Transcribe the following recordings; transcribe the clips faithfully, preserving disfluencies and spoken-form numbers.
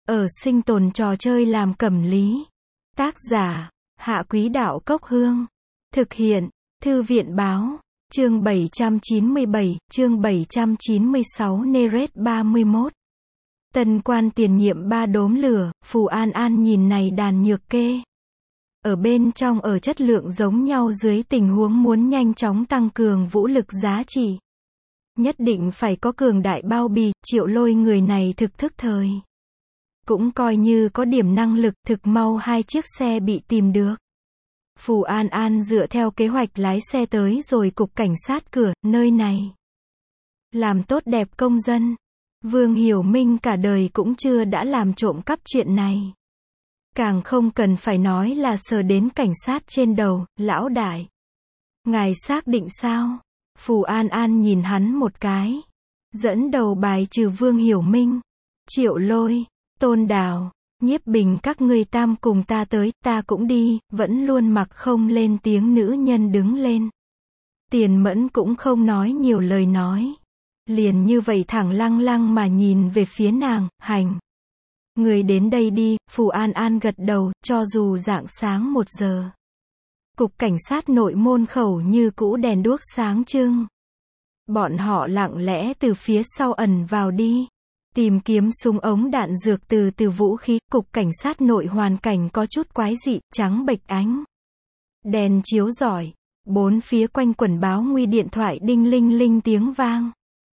Ở sinh tồn trò chơi làm cẩm lý. Tác giả, Hạ Quý Đạo Cốc Hương. Thực hiện, Thư viện Báo. Chương bảy trăm chín mươi bảy, chương bảy trăm chín mươi sáu Neret ba mươi mốt. Tân quan tiền nhiệm ba đốm lửa, Phù An An nhìn này đàn nhược kê. Ở bên trong ở chất lượng giống nhau dưới tình huống muốn nhanh chóng tăng cường vũ lực giá trị. Nhất định phải có cường đại bao bì, Triệu Lôi người này thực thức thời. Cũng coi như có điểm năng lực, thực mau hai chiếc xe bị tìm được. Phù An An dựa theo kế hoạch lái xe tới rồi cục cảnh sát cửa, nơi này. Làm tốt đẹp công dân. Vương Hiểu Minh cả đời cũng chưa đã làm trộm cắp chuyện này. Càng không cần phải nói là sờ đến cảnh sát trên đầu, lão đại. Ngài xác định sao? Phù An An nhìn hắn một cái. Dẫn đầu bài trừ Vương Hiểu Minh. Triệu Lôi, Tôn Đào, Nhiếp Bình các ngươi tam cùng ta tới, ta cũng đi, vẫn luôn mặc không lên tiếng nữ nhân đứng lên. Tiền Mẫn cũng không nói nhiều lời nói. Liền như vậy thẳng lăng lăng mà nhìn về phía nàng, hành. Người đến đây đi, Phù An An gật đầu, cho dù rạng sáng một giờ. Cục cảnh sát nội môn khẩu như cũ đèn đuốc sáng trưng. Bọn họ lặng lẽ từ phía sau ẩn vào đi. Tìm kiếm súng ống đạn dược từ từ vũ khí, cục cảnh sát nội hoàn cảnh có chút quái dị, trắng bệch ánh. Đèn chiếu rọi, bốn phía quanh quẩn báo nguy điện thoại đinh linh linh tiếng vang.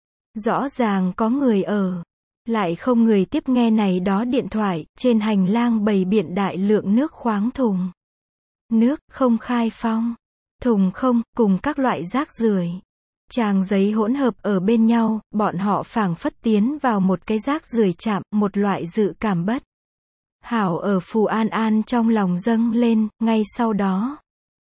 Rõ ràng có người ở, lại không người tiếp nghe này đó điện thoại, trên hành lang bày biện đại lượng nước khoáng thùng. Nước không khai phong, thùng không, cùng các loại rác rưởi. Trang giấy hỗn hợp ở bên nhau, bọn họ phảng phất tiến vào một cái rác rưởi chạm, một loại dự cảm bất hảo ở Phù An An trong lòng dâng lên, ngay sau đó.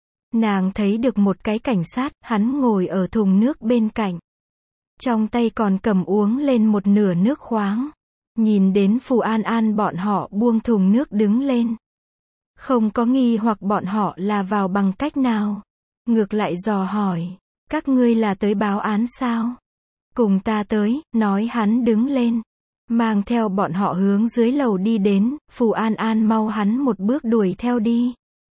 Nàng thấy được một cái cảnh sát, hắn ngồi ở thùng nước bên cạnh. Trong tay còn cầm uống lên một nửa nước khoáng. Nhìn đến Phù An An bọn họ buông thùng nước đứng lên. Không có nghi hoặc bọn họ là vào bằng cách nào. Ngược lại dò hỏi. Các ngươi là tới báo án sao? Cùng ta tới, nói hắn đứng lên. Mang theo bọn họ hướng dưới lầu đi đến, Phù An An mau hắn một bước đuổi theo đi.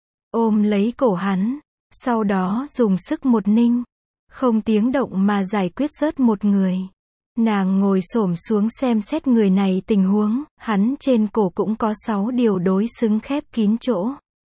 Ôm lấy cổ hắn, sau đó dùng sức một ninh. Không tiếng động mà giải quyết rớt một người. Nàng ngồi xổm xuống xem xét người này tình huống, hắn trên cổ cũng có sáu điều đối xứng khép kín chỗ.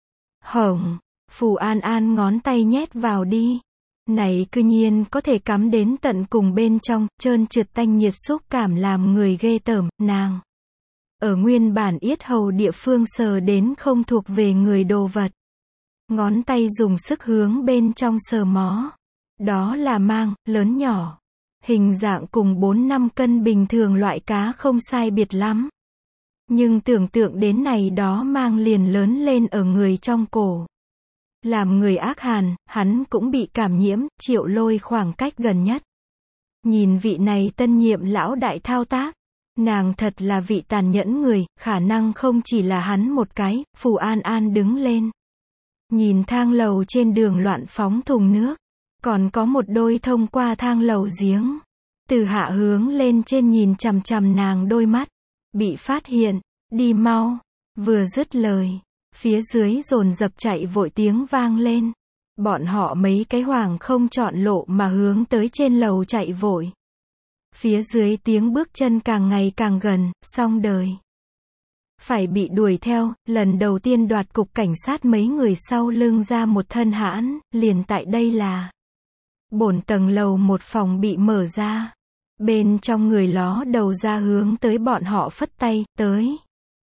Hổng, Phù An An ngón tay nhét vào đi. Này cư nhiên có thể cắm đến tận cùng bên trong, trơn trượt tanh nhiệt xúc cảm làm người ghê tởm, nàng. Ở nguyên bản yết hầu địa phương sờ đến không thuộc về người đồ vật. Ngón tay dùng sức hướng bên trong sờ mó. Đó là mang, lớn nhỏ. Hình dạng cùng bốn năm cân bình thường loại cá không sai biệt lắm. Nhưng tưởng tượng đến này đó mang liền lớn lên ở người trong cổ. Làm người ác hàn, hắn cũng bị cảm nhiễm, Triệu Lôi khoảng cách gần nhất. Nhìn vị này tân nhiệm lão đại thao tác. Nàng thật là vị tàn nhẫn người, khả năng không chỉ là hắn một cái, Phù An An đứng lên. Nhìn thang lầu trên đường loạn phóng thùng nước. Còn có một đôi thông qua thang lầu giếng. Từ hạ hướng lên trên nhìn chằm chằm nàng đôi mắt. Bị phát hiện, đi mau. Vừa dứt lời. Phía dưới dồn dập chạy vội tiếng vang lên. Bọn họ mấy cái hoàng không chọn lộ mà hướng tới trên lầu chạy vội. Phía dưới tiếng bước chân càng ngày càng gần, xong đời. Phải bị đuổi theo, lần đầu tiên đoạt cục cảnh sát mấy người sau lưng ra một thân hãn, liền tại đây là. Bổn tầng lầu một phòng bị mở ra. Bên trong người ló đầu ra hướng tới bọn họ phất tay, tới.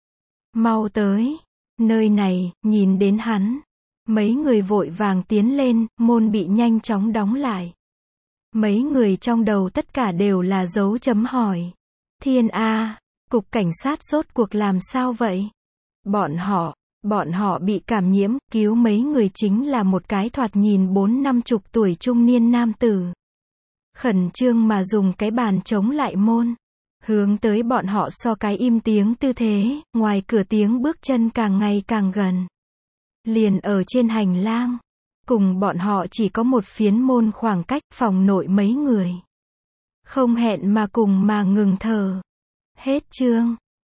Mau tới. Nơi này, nhìn đến hắn. Mấy người vội vàng tiến lên, môn bị nhanh chóng đóng lại. Mấy người trong đầu tất cả đều là dấu chấm hỏi. Thiên A, cục cảnh sát rốt cuộc làm sao vậy? Bọn họ, bọn họ bị cảm nhiễm, cứu mấy người chính là một cái thoạt nhìn bốn năm chục tuổi trung niên nam tử. Khẩn trương mà dùng cái bàn chống lại môn. Hướng tới bọn họ so cái im tiếng tư thế, ngoài cửa tiếng bước chân càng ngày càng gần. Liền ở trên hành lang. Cùng bọn họ chỉ có một phiến môn khoảng cách, phòng nội mấy người. Không hẹn mà cùng mà ngừng thở. Hết chương.